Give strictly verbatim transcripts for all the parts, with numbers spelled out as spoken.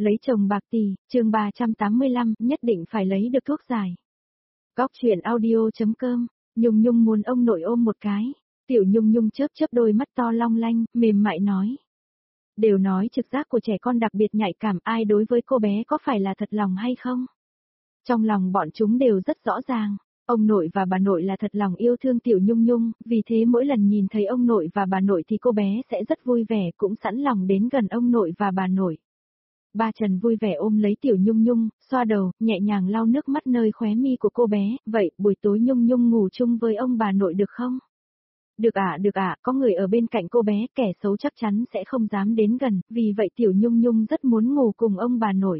Lấy chồng bạc tỷ, chương ba trăm tám mươi lăm, nhất định phải lấy được thuốc giải. Góc truyện audio.com, Nhung Nhung muốn ông nội ôm một cái. Tiểu Nhung Nhung chớp chớp đôi mắt to long lanh, mềm mại nói. Đều nói trực giác của trẻ con đặc biệt nhạy cảm, ai đối với cô bé có phải là thật lòng hay không? Trong lòng bọn chúng đều rất rõ ràng. Ông nội và bà nội là thật lòng yêu thương Tiểu Nhung Nhung, vì thế mỗi lần nhìn thấy ông nội và bà nội thì cô bé sẽ rất vui vẻ, cũng sẵn lòng đến gần ông nội và bà nội. Ba Trần vui vẻ ôm lấy Tiểu Nhung Nhung, xoa đầu, nhẹ nhàng lau nước mắt nơi khóe mi của cô bé, vậy buổi tối Nhung Nhung ngủ chung với ông bà nội được không? Được ạ, à, được ạ, à, có người ở bên cạnh cô bé, kẻ xấu chắc chắn sẽ không dám đến gần, vì vậy Tiểu Nhung Nhung rất muốn ngủ cùng ông bà nội.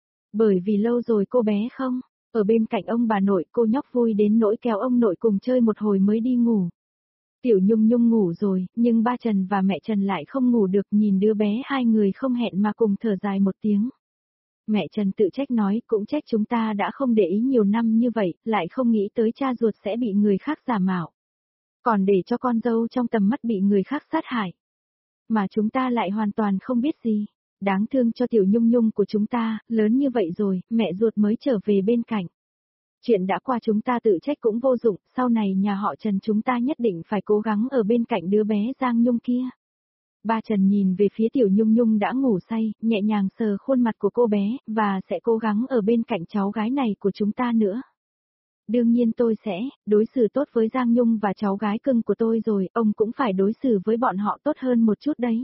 Bởi vì lâu rồi cô bé không ở bên cạnh ông bà nội, cô nhóc vui đến nỗi kéo ông nội cùng chơi một hồi mới đi ngủ. Tiểu Nhung Nhung ngủ rồi, nhưng ba Trần và mẹ Trần lại không ngủ được, nhìn đứa bé hai người không hẹn mà cùng thở dài một tiếng. Mẹ Trần tự trách nói, cũng trách chúng ta đã không để ý nhiều năm như vậy, lại không nghĩ tới cha ruột sẽ bị người khác giả mạo. Còn để cho con dâu trong tầm mắt bị người khác sát hại. Mà chúng ta lại hoàn toàn không biết gì. Đáng thương cho Tiểu Nhung Nhung của chúng ta, lớn như vậy rồi, mẹ ruột mới trở về bên cạnh. Chuyện đã qua chúng ta tự trách cũng vô dụng, sau này nhà họ Trần chúng ta nhất định phải cố gắng ở bên cạnh đứa bé Giang Nhung kia. Ba Trần nhìn về phía Tiểu Nhung Nhung đã ngủ say, nhẹ nhàng sờ khuôn mặt của cô bé, và sẽ cố gắng ở bên cạnh cháu gái này của chúng ta nữa. Đương nhiên tôi sẽ, đối xử tốt với Giang Nhung và cháu gái cưng của tôi rồi, ông cũng phải đối xử với bọn họ tốt hơn một chút đấy.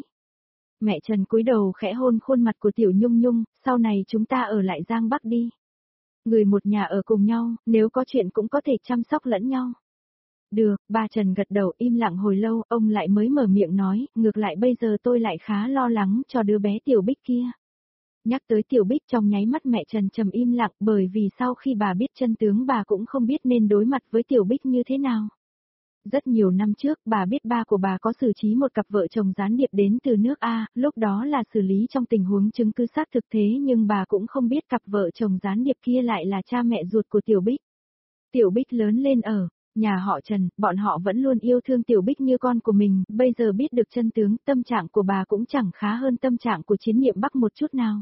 Mẹ Trần cúi đầu khẽ hôn khuôn mặt của Tiểu Nhung Nhung, sau này chúng ta ở lại Giang Bắc đi. Người một nhà ở cùng nhau, nếu có chuyện cũng có thể chăm sóc lẫn nhau. Được, ba Trần gật đầu im lặng hồi lâu, ông lại mới mở miệng nói, ngược lại bây giờ tôi lại khá lo lắng cho đứa bé Tiểu Bích kia. Nhắc tới Tiểu Bích trong nháy mắt mẹ Trần trầm im lặng, bởi vì sau khi bà biết chân tướng bà cũng không biết nên đối mặt với Tiểu Bích như thế nào. Rất nhiều năm trước, bà biết ba của bà có xử trí một cặp vợ chồng gián điệp đến từ nước A, lúc đó là xử lý trong tình huống chứng cứ xác thực thế nhưng bà cũng không biết cặp vợ chồng gián điệp kia lại là cha mẹ ruột của Tiểu Bích. Tiểu Bích lớn lên ở nhà họ Trần, bọn họ vẫn luôn yêu thương Tiểu Bích như con của mình, bây giờ biết được chân tướng, tâm trạng của bà cũng chẳng khá hơn tâm trạng của Chiến Niệm Bắc một chút nào.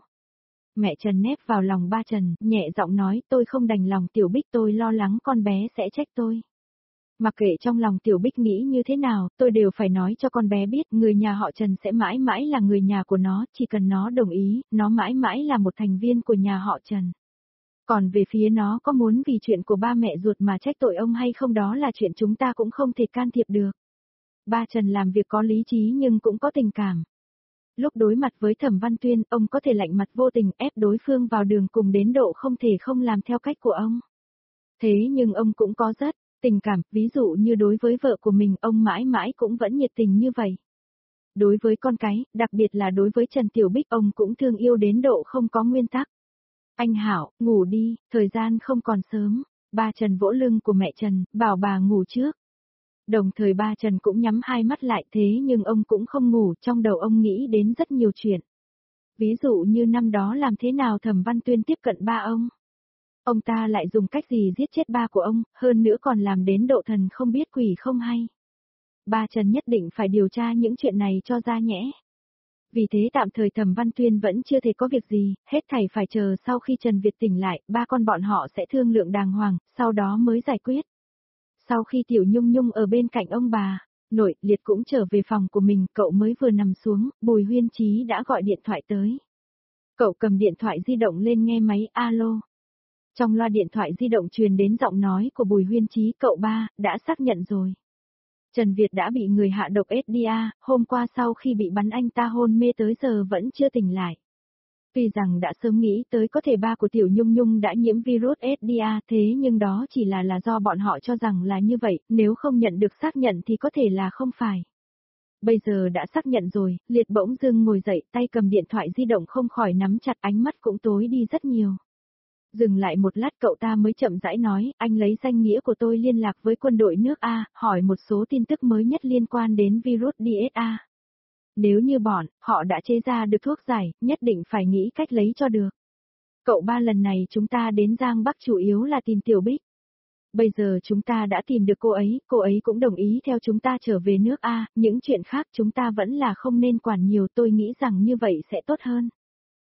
Mẹ Trần nép vào lòng ba Trần, nhẹ giọng nói, tôi không đành lòng Tiểu Bích, tôi lo lắng con bé sẽ trách tôi. Mặc kệ trong lòng Tiểu Bích nghĩ như thế nào, tôi đều phải nói cho con bé biết, người nhà họ Trần sẽ mãi mãi là người nhà của nó, chỉ cần nó đồng ý, nó mãi mãi là một thành viên của nhà họ Trần. Còn về phía nó có muốn vì chuyện của ba mẹ ruột mà trách tội ông hay không đó là chuyện chúng ta cũng không thể can thiệp được. Ba Trần làm việc có lý trí nhưng cũng có tình cảm. Lúc đối mặt với Thẩm Văn Tuyên, ông có thể lạnh mặt vô tình ép đối phương vào đường cùng đến độ không thể không làm theo cách của ông. Thế nhưng ông cũng có rất tình cảm, ví dụ như đối với vợ của mình, ông mãi mãi cũng vẫn nhiệt tình như vậy. Đối với con cái, đặc biệt là đối với Trần Tiểu Bích, ông cũng thương yêu đến độ không có nguyên tắc. Anh Hảo, ngủ đi, thời gian không còn sớm. Ba Trần vỗ lưng của mẹ Trần, bảo bà ngủ trước. Đồng thời ba Trần cũng nhắm hai mắt lại, thế nhưng ông cũng không ngủ, trong đầu ông nghĩ đến rất nhiều chuyện. Ví dụ như năm đó làm thế nào Thẩm Văn Tuyên tiếp cận ba ông. Ông ta lại dùng cách gì giết chết ba của ông, hơn nữa còn làm đến độ thần không biết quỷ không hay. Ba Trần nhất định phải điều tra những chuyện này cho ra nhẽ. Vì thế tạm thời Thẩm Văn Tuyên vẫn chưa thể có việc gì, hết thảy phải chờ sau khi Trần Việt tỉnh lại, ba con bọn họ sẽ thương lượng đàng hoàng, sau đó mới giải quyết. Sau khi Tiểu Nhung Nhung ở bên cạnh ông bà, nội, Liệt cũng trở về phòng của mình, cậu mới vừa nằm xuống, Bùi Huyên Chí đã gọi điện thoại tới. Cậu cầm điện thoại di động lên nghe máy, alo. Trong loa điện thoại di động truyền đến giọng nói của Bùi Huyên Chí, cậu ba, đã xác nhận rồi. Trần Việt đã bị người hạ độc ét đê a, hôm qua sau khi bị bắn anh ta hôn mê tới giờ vẫn chưa tỉnh lại. Tuy rằng đã sớm nghĩ tới có thể ba của Tiểu Nhung Nhung đã nhiễm virus ét đê a, thế nhưng đó chỉ là là do bọn họ cho rằng là như vậy, nếu không nhận được xác nhận thì có thể là không phải. Bây giờ đã xác nhận rồi, Liệt bỗng dưng ngồi dậy, tay cầm điện thoại di động không khỏi nắm chặt, ánh mắt cũng tối đi rất nhiều. Dừng lại một lát cậu ta mới chậm rãi nói, anh lấy danh nghĩa của tôi liên lạc với quân đội nước A, hỏi một số tin tức mới nhất liên quan đến virus đê ét a. Nếu như bọn, họ đã chế ra được thuốc giải, nhất định phải nghĩ cách lấy cho được. Cậu ba lần này chúng ta đến Giang Bắc chủ yếu là tìm Tiểu Bích. Bây giờ chúng ta đã tìm được cô ấy, cô ấy cũng đồng ý theo chúng ta trở về nước A, những chuyện khác chúng ta vẫn là không nên quản nhiều, tôi nghĩ rằng như vậy sẽ tốt hơn.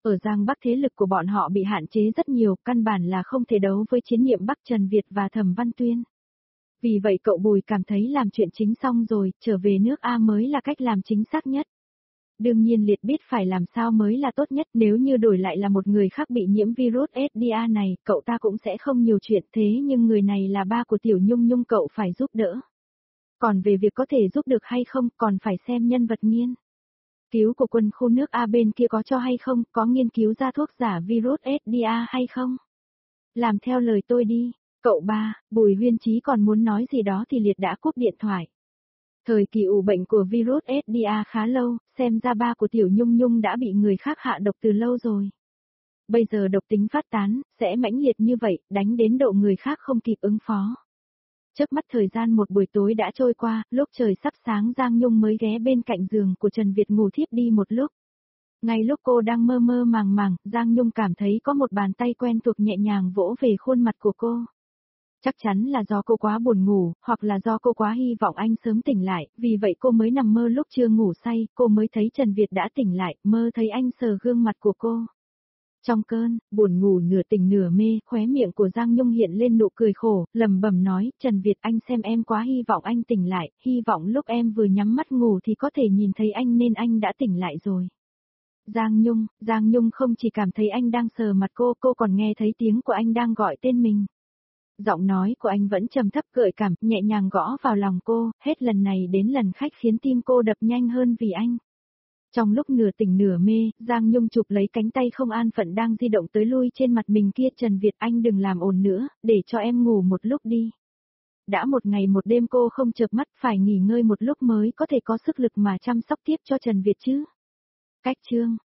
Ở Giang Bắc thế lực của bọn họ bị hạn chế rất nhiều, căn bản là không thể đấu với chiến nhiệm Bắc Trần Việt và Thẩm Văn Tuyên. Vì vậy cậu Bùi cảm thấy làm chuyện chính xong rồi, trở về nước A mới là cách làm chính xác nhất. Đương nhiên Liệt biết phải làm sao mới là tốt nhất, nếu như đổi lại là một người khác bị nhiễm virus ét đê a này, cậu ta cũng sẽ không nhiều chuyện, thế nhưng người này là ba của Tiểu Nhung Nhung, cậu phải giúp đỡ. Còn về việc có thể giúp được hay không, còn phải xem nhân vật nghiên cứu của quân khu nước A bên kia có cho hay không, có nghiên cứu ra thuốc giả virus ét đê a hay không. Làm theo lời tôi đi, cậu ba. Bùi Huyên Chí còn muốn nói gì đó thì Liệt đã cúp điện thoại. Thời kỳ ủ bệnh của virus ét đê a khá lâu, xem ra ba của Tiểu Nhung Nhung đã bị người khác hạ độc từ lâu rồi. Bây giờ độc tính phát tán, sẽ mãnh liệt như vậy, đánh đến độ người khác không kịp ứng phó. Chớp mắt thời gian một buổi tối đã trôi qua, lúc trời sắp sáng Giang Nhung mới ghé bên cạnh giường của Trần Việt ngủ thiếp đi một lúc. Ngay lúc cô đang mơ mơ màng màng, Giang Nhung cảm thấy có một bàn tay quen thuộc nhẹ nhàng vỗ về khuôn mặt của cô. Chắc chắn là do cô quá buồn ngủ, hoặc là do cô quá hy vọng anh sớm tỉnh lại, vì vậy cô mới nằm mơ lúc chưa ngủ say, cô mới thấy Trần Việt đã tỉnh lại, mơ thấy anh sờ gương mặt của cô. Trong cơn buồn ngủ nửa tỉnh nửa mê, khóe miệng của Giang Nhung hiện lên nụ cười khổ, lẩm bẩm nói, Trần Việt, anh xem em quá hy vọng anh tỉnh lại, hy vọng lúc em vừa nhắm mắt ngủ thì có thể nhìn thấy anh nên anh đã tỉnh lại rồi. Giang Nhung, Giang Nhung không chỉ cảm thấy anh đang sờ mặt cô, cô còn nghe thấy tiếng của anh đang gọi tên mình. Giọng nói của anh vẫn trầm thấp gợi cảm, nhẹ nhàng gõ vào lòng cô, hết lần này đến lần khác khiến tim cô đập nhanh hơn vì anh. Trong lúc nửa tỉnh nửa mê, Giang Nhung chụp lấy cánh tay không an phận đang di động tới lui trên mặt mình kia, Trần Việt, anh đừng làm ồn nữa, để cho em ngủ một lúc đi. Đã một ngày một đêm cô không chợp mắt, phải nghỉ ngơi một lúc mới có thể có sức lực mà chăm sóc tiếp cho Trần Việt chứ. Cách chương